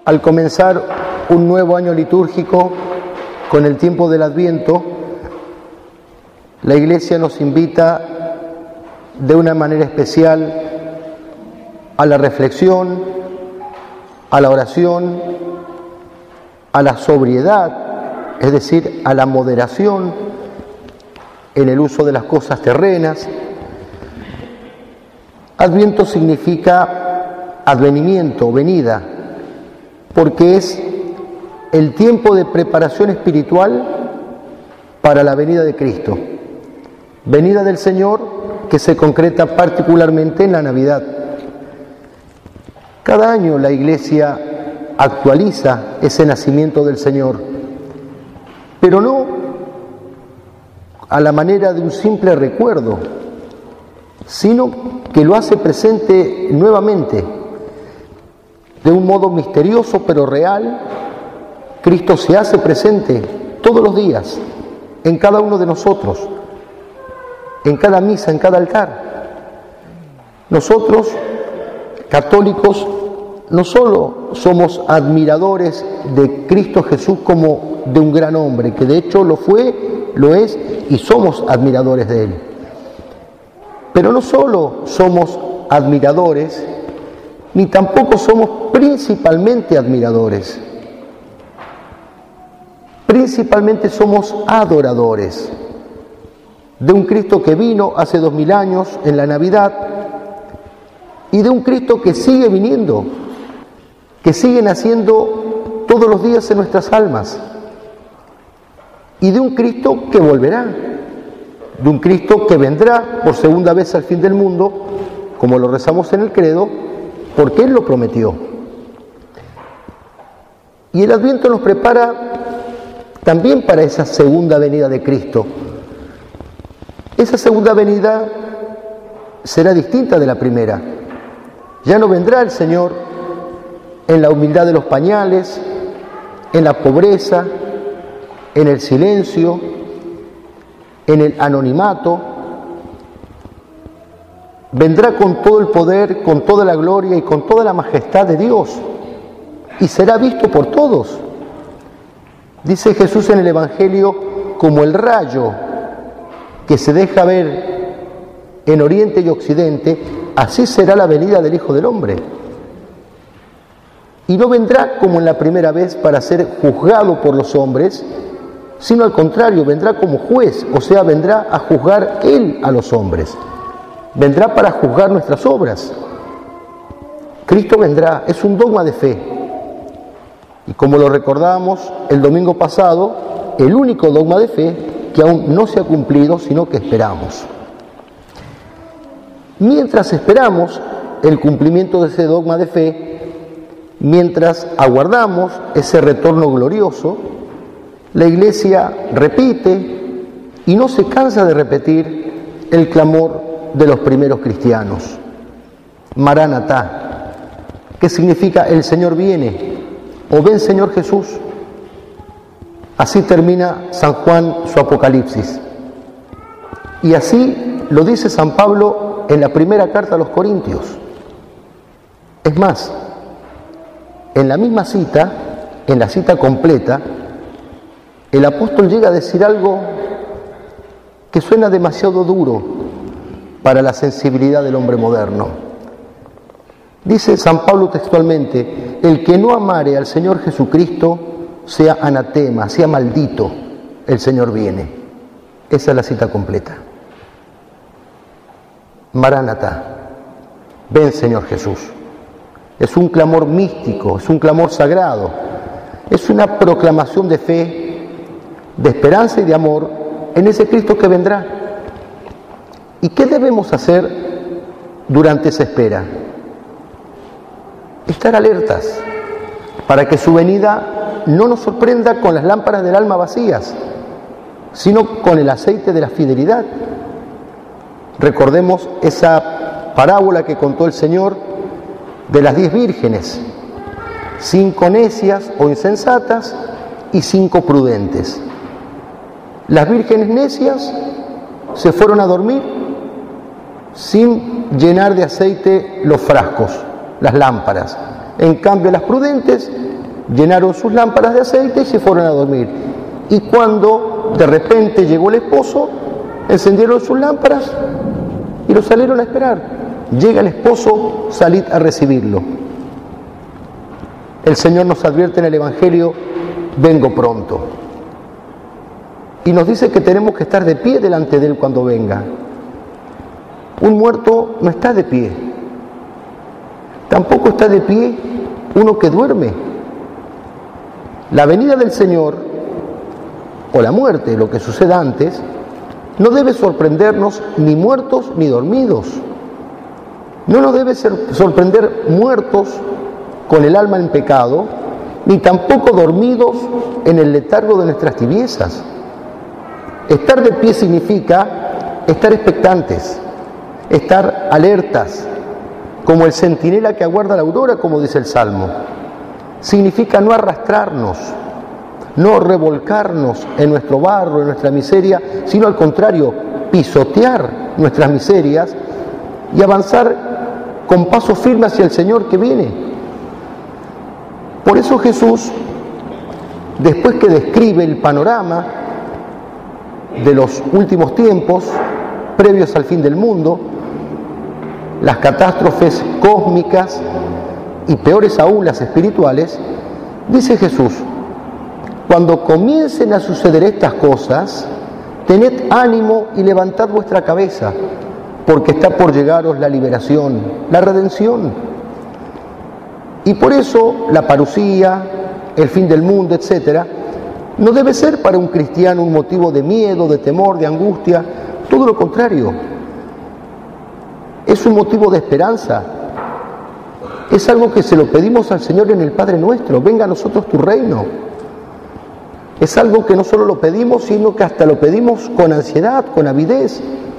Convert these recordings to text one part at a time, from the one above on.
Al comenzar un nuevo año litúrgico con el tiempo del Adviento, la Iglesia nos invita de una manera especial a la reflexión, a la oración, a la sobriedad, es decir, a la moderación en el uso de las cosas terrenas. Adviento significa advenimiento, venida, porque es el tiempo de preparación espiritual para la venida de Cristo, venida del Señor que se concreta particularmente en la Navidad. Cada año la Iglesia actualiza ese nacimiento del Señor, pero no a la manera de un simple recuerdo, sino que lo hace presente nuevamente, de un modo misterioso pero real. Cristo se hace presente todos los días, en cada uno de nosotros, en cada misa, en cada altar.Nosotros, católicos, no solo somos admiradores de Cristo Jesús como de un gran hombre, que de hecho lo fue, lo es, y somos admiradores de Él. Pero no solo somos admiradores, ni tampoco somos principalmente admiradores. Principalmente somos adoradores de un Cristo que vino hace 2000 años en la Navidad y de un Cristo que sigue viniendo, que sigue naciendo todos los días en nuestras almas, y de un Cristo que volverá, de un Cristo que vendrá por segunda vez al fin del mundo, como lo rezamos en el credo, porque Él lo prometió. Y el Adviento nos prepara también para esa segunda venida de Cristo. Esa segunda venida será distinta de la primera. Ya no vendrá el Señor en la humildad de los pañales, en la pobreza, en el silencio, en el anonimato. Vendrá con todo el poder, con toda la gloria y con toda la majestad de Dios, y será visto por todos. Dice Jesús en el Evangelio, como el rayo que se deja ver en Oriente y Occidente, así será la venida del Hijo del Hombre. Y no vendrá como en la primera vez para ser juzgado por los hombres, sino al contrario, vendrá como juez, o sea, vendrá a juzgar Él a los hombres. Vendrá para juzgar nuestras obras. Cristo vendrá, es un dogma de fe. Y como lo recordábamos el domingo pasado, el único dogma de fe que aún no se ha cumplido, sino que esperamos. Mientras esperamos el cumplimiento de ese dogma de fe, mientras aguardamos ese retorno glorioso, la Iglesia repite y no se cansa de repetir el clamor de los primeros cristianos. Maranatá, que significa el Señor viene, o ven Señor Jesús. Así termina San Juan su Apocalipsis. Y así lo dice San Pablo en la primera carta a los Corintios. Es más, en la misma cita, en la cita completa, el apóstol llega a decir algo que suena demasiado duro para la sensibilidad del hombre moderno. Dice San Pablo textualmente: el que no amare al Señor Jesucristo sea anatema, sea maldito, el Señor viene. Esa es la cita completa. Maranatá, ven Señor Jesús. Es un clamor místico, es un clamor sagrado, es una proclamación de fe, de esperanza y de amor en ese Cristo que vendrá. ¿Y qué debemos hacer durante esa espera? Estar alertas para que su venida no nos sorprenda con las lámparas del alma vacías, sino con el aceite de la fidelidad. Recordemos esa parábola que contó el Señor de las 10 vírgenes, 5 necias o insensatas y 5 prudentes. Las vírgenes necias se fueron a dormir sin llenar de aceite los frascos, las lámparas. En cambio, las prudentes llenaron sus lámparas de aceite y se fueron a dormir. Y cuando de repente llegó el esposo, encendieron sus lámparas y lo salieron a esperar. Llega el esposo, salid a recibirlo. El Señor nos advierte en el Evangelio, vengo pronto. Y nos dice que tenemos que estar de pie delante de Él cuando venga. Un muerto no está de pie. Tampoco está de pie uno que duerme. La venida del Señor, o la muerte, lo que suceda antes, no debe sorprendernos ni muertos ni dormidos. No nos debe sorprender muertos con el alma en pecado, ni tampoco dormidos en el letargo de nuestras tibiezas. Estar de pie significa estar expectantes, estar alertas, como el centinela que aguarda la aurora, como dice el Salmo. Significa no arrastrarnos, no revolcarnos en nuestro barro, en nuestra miseria, sino al contrario, pisotear nuestras miserias y avanzar con paso firme hacia el Señor que viene. Por eso Jesús, después que describe el panorama de los últimos tiempos, previos al fin del mundo, las catástrofes cósmicas y peores aún las espirituales, dice Jesús: cuando comiencen a suceder estas cosas, tened ánimo y levantad vuestra cabeza, porque está por llegaros la liberación, la redención. Y por eso la parusía, el fin del mundo, etc., no debe ser para un cristiano un motivo de miedo, de temor, de angustia, todo lo contrario. Es un motivo de esperanza. Es algo que se lo pedimos al Señor en el Padre Nuestro: venga a nosotros tu reino. Es algo que no solo lo pedimos, sino que hasta lo pedimos con ansiedad, con avidez,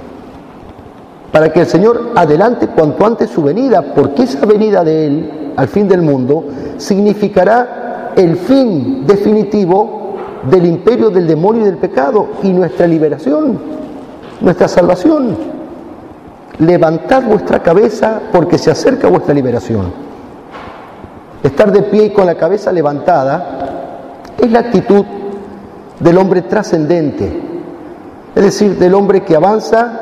para que el Señor adelante cuanto antes su venida, porque esa venida de Él al fin del mundo significará el fin definitivo del imperio del demonio y del pecado y nuestra liberación, nuestra salvación. Levantad vuestra cabeza porque se acerca vuestra liberación. Estar de pie y con la cabeza levantada es la actitud del hombre trascendente, es decir, del hombre que avanza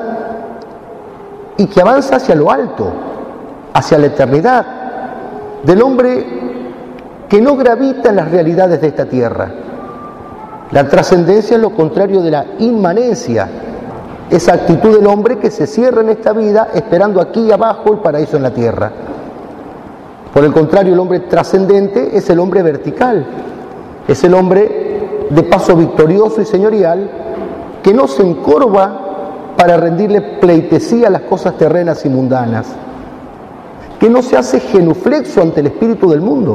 y que avanza hacia lo alto, hacia la eternidad, del hombre que no gravita en las realidades de esta tierra. La trascendencia es lo contrario de la inmanencia, esa actitud del hombre que se cierra en esta vida esperando aquí abajo el paraíso en la tierra. Por el contrario, el hombre trascendente es el hombre vertical, es el hombre de paso victorioso y señorial que no se encorva para rendirle pleitesía a las cosas terrenas y mundanas, que no se hace genuflexo ante el espíritu del mundo.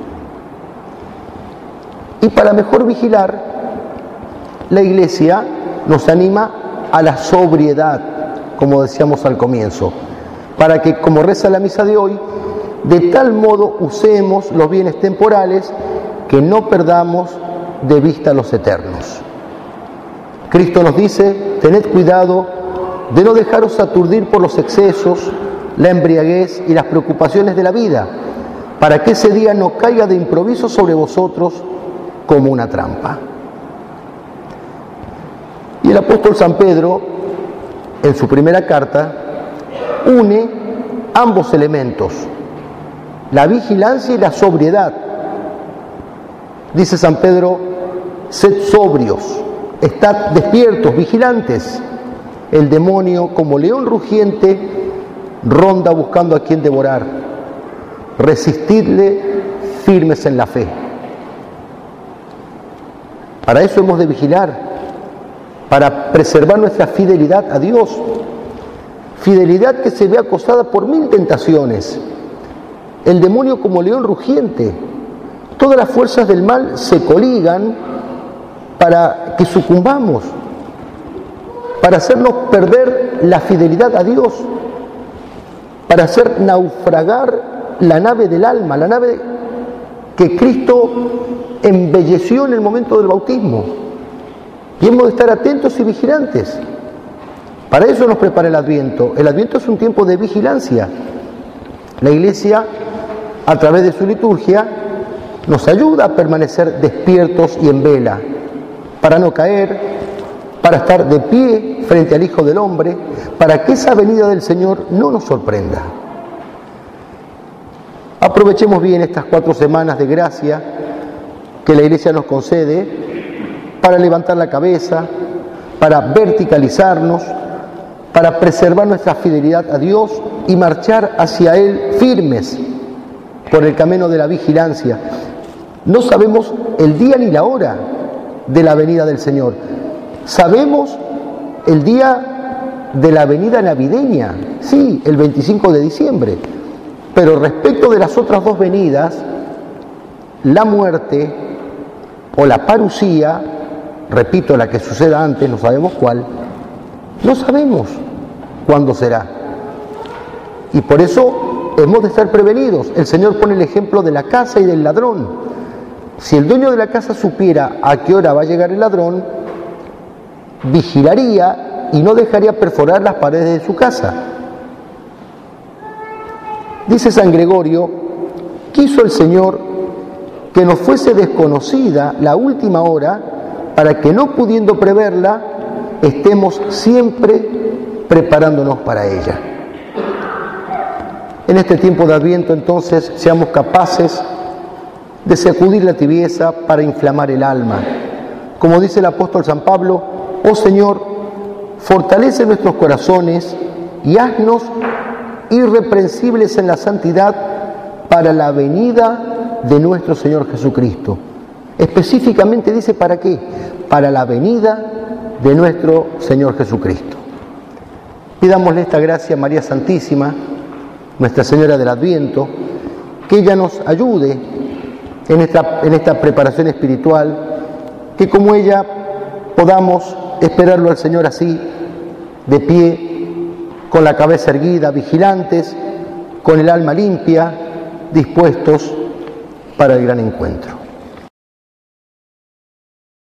Y para mejor vigilar, la Iglesia nos anima a la sobriedad, como decíamos al comienzo, para que, como reza la misa de hoy, de tal modo usemos los bienes temporales que no perdamos de vista los eternos. Cristo nos dice: tened cuidado de no dejaros aturdir por los excesos, la embriaguez y las preocupaciones de la vida, para que ese día no caiga de improviso sobre vosotros como una trampa. Y el apóstol San Pedro, en su primera carta, une ambos elementos, la vigilancia y la sobriedad. Dice San Pedro: sed sobrios, estad despiertos, vigilantes. El demonio, como león rugiente, ronda buscando a quien devorar. Resistidle firmes en la fe. Para eso hemos de vigilar, para preservar nuestra fidelidad a Dios. Fidelidad que se ve acosada por 1000 tentaciones. El demonio, como león rugiente, todas las fuerzas del mal se coligan para que sucumbamos, para hacernos perder la fidelidad a Dios, para hacer naufragar la nave del alma, la nave que Cristo embelleció en el momento del bautismo. Y hemos de estar atentos y vigilantes. Para eso nos prepara el Adviento. El Adviento es un tiempo de vigilancia. La Iglesia, a través de su liturgia, nos ayuda a permanecer despiertos y en vela, para no caer, para estar de pie frente al Hijo del Hombre, para que esa venida del Señor no nos sorprenda. Aprovechemos bien estas 4 semanas de gracia que la Iglesia nos concede para levantar la cabeza, para verticalizarnos, para preservar nuestra fidelidad a Dios y marchar hacia Él firmes por el camino de la vigilancia. No sabemos el día ni la hora de la venida del Señor. Sabemos el día de la venida navideña, sí, el 25 de diciembre. Pero respecto de las otras 2 venidas, la muerte o la parusía, repito, la que suceda antes, no sabemos cuál, no sabemos cuándo será. Y por eso hemos de estar prevenidos. El Señor pone el ejemplo de la casa y del ladrón. Si el dueño de la casa supiera a qué hora va a llegar el ladrón, vigilaría y no dejaría perforar las paredes de su casa. Dice San Gregorio, quiso el Señor que nos fuese desconocida la última hora para que no pudiendo preverla, estemos siempre preparándonos para ella. En este tiempo de Adviento, entonces, seamos capaces de sacudir la tibieza para inflamar el alma. Como dice el apóstol San Pablo, oh Señor, fortalece nuestros corazones y haznos irreprensibles en la santidad para la venida de nuestro Señor Jesucristo. Específicamente dice ¿para qué? Para la venida de nuestro Señor Jesucristo. Pidámosle esta gracia a María Santísima, Nuestra Señora del Adviento, que ella nos ayude en esta preparación espiritual, que como ella podamos esperarlo al Señor así, de pie, con la cabeza erguida, vigilantes, con el alma limpia, dispuestos para el gran encuentro.